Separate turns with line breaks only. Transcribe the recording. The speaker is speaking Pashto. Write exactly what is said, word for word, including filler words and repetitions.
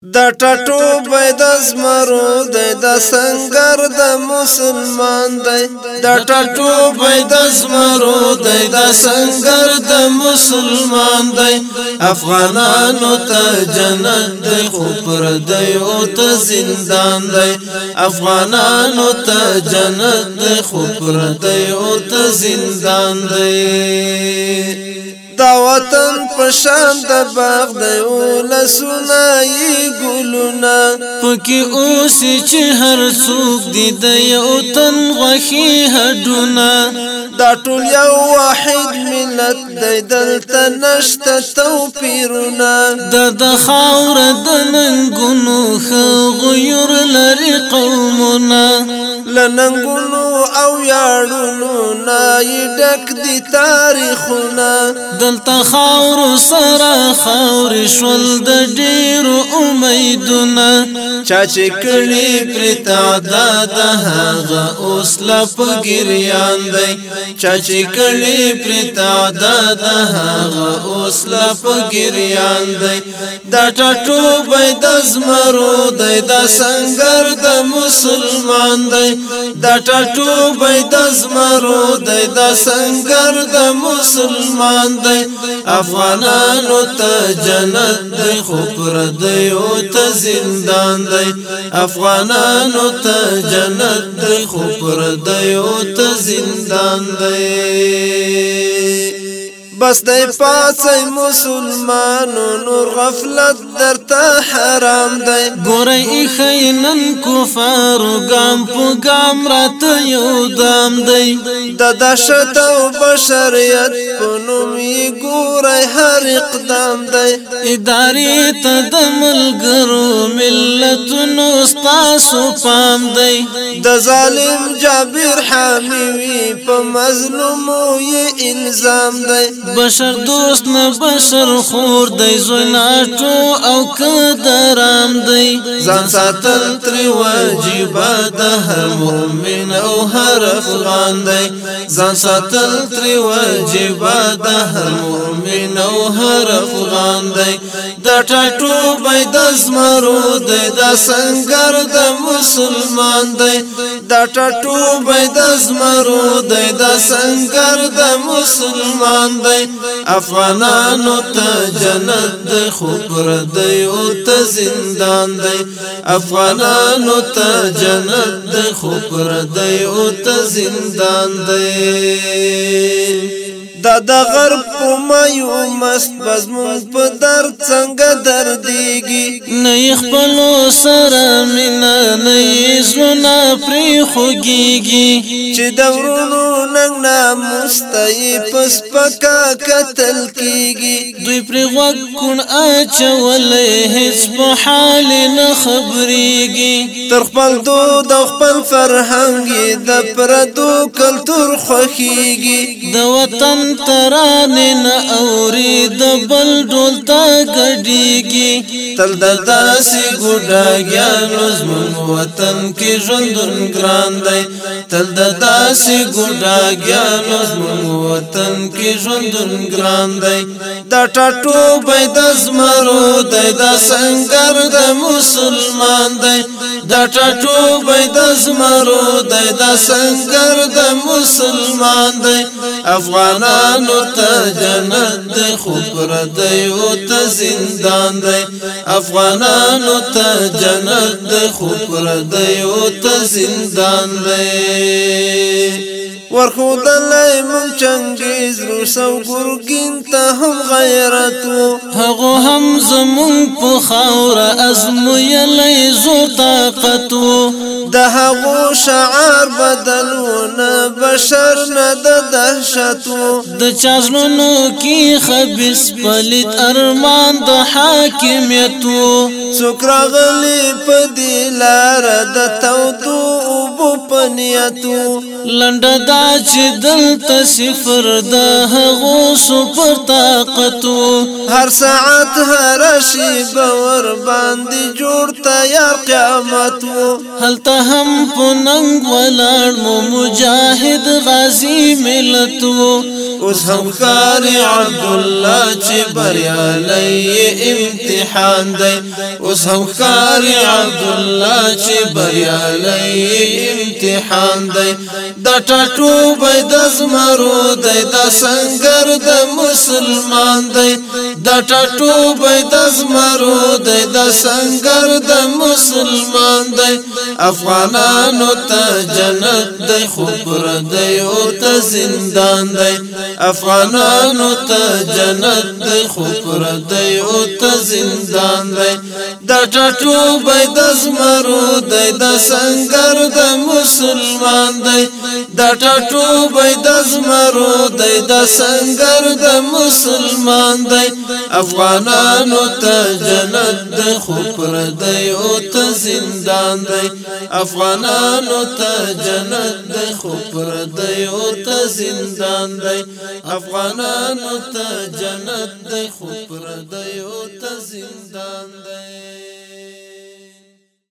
د ټټو بيد زمرو دی د سنگر د مسلمان دی د ټټو بيد زمرو دی د سنگر د مسلمان دی افغانانو ته جنت دی خو پر دی او ته زندان دی افغانانو ته جنت دی خو پر دی او ته زندان دی دا وطن پشان د باغ دی ولسونه یې ګلونه پکې اوسې چې هر څوک دی د یو تن غوښې هډونه دا ټول یو واحد ملت دی دلته نشته توپیرونه د د خاوره د ننګونو ښه غیور لري قومونه له ننګونو او ویاړونو نه یې ډک دي تاریخونه دلته خاورو سره خاورې شول د ډېرو امیدونه چا چې کړي پرې تعداد هغه اوس لا په ګریان دی چا چې کړي پرې تعداد هغه اوس لا په ګریان دی دا ټټوبی د زمرو دی دا سنگر د مسلمان دی دا ټټوبی د زمرو دی دا سنگر د مسلمان دی افغانانو ته جنت دی خو پردیو ته زندان دی افغانانو ته جنت دی خو پردیو ته زندان دی بس دی پاڅی مسلمانو نور غفلت درته حرام دی ګورئ ایښی نن کفارو ګام په ګام راته یو دام دی د دهشت او بشریت په نوم یې ګورئ هر اقدام دی ادارې ته د ملګرو ملتونو ستاسو پام دی د ظالم جابر حامي وي په مظلومو یې الزام دی بشر دوست نه بشر خور دی زوی ناټو او کدرام دی ځان ساتل ترې واجبه د هر مؤمن او هر افغان دی ځان ساتل ترې واجبه د هر مؤمن او هر افغان دی د ټټوبی د زمرو دی د سنگر د مسلمان دی د ټټوبی د زمرو دی د سنگر د مسلمان دی افغانانو ته جنت دی خو پردیو ته زندان دی افغانانو ته جنت دی خو پردیو ته زندان دی دا د غرب په مایو مست بزمون په درد څنګه دردیږي نه یې خپلو سره مینه نه یې زړونه پرې خوږیږي چې د ورونو ننګ ناموس ته یې په سپکه کتل کیږي دوی پرې غوږ کوڼ اچولی هېڅ په حال نه خبرېږي تر خپل دود او خپل فرهنګ یې د پردو کلتور خوښیږي د وطن ترانه نه اوري د بل ډول تا ګډيږي تل د داسې ګډاګیانو زموږ وطن کې ژوندون ګران دی تل د داسې ګډاګیانو زموږ وطن کې ژوندون ګران دی دا ټټوبی د زمرو دی دا سنگر د مسلمان دی دا ټټوبی د زمرو دی دا سنگر د مسلمان دی افغانانو ته جنت دی خو پردیو ته زندان دی افغانانو ته جنت دی خو پردیو ته زندان دی ورخودلی مون چنگیز روس او ګورګین ته هم غیرت و هغو هم زمون په خاوره ازمویلی زور طاقت و د هغو شعار بدلونه بشر نه د دهشت و د چا زړونو کې خبیث پلید ارمان د حاکمیت و څوک راغلي په دې لاره د تودو اوبو په نیت و لنډه دا چې دلته صفر د هغو سپر طاقت و هر ساعت هر شیبه ور باندې جوړ تیار قیامت و هلته هم په ننګ ولاړ مو مجاهد غازی ملت و اوس هم ښکاري عبدالله چې بریالی امتحان دی اوس هم ښکاري عبدالله چې بریالی امتحان دی دا ټاټوبی د زمرو دی دا سنګر د مسلمان دی دا ټاټوبی د زمرو دی دا سنګر د مسلمان دی افغانانو ته جنت دی خو پردیو ته زندان دی افغانانو ته جنت دی خو پردیو ته زندان دی دا ټاټوبی د زمرو دی دا سنګر د مسلمان دی دا ټاټوبی د زمرو دی دا سنګر د مسلمان دی افغانانو ته جنت دی خو پردیو ته زندان دی افغانانو ته جنت دی خو پردیو ته زندان دی افغانانو ته جنت دی خو پردیو ته زندان دی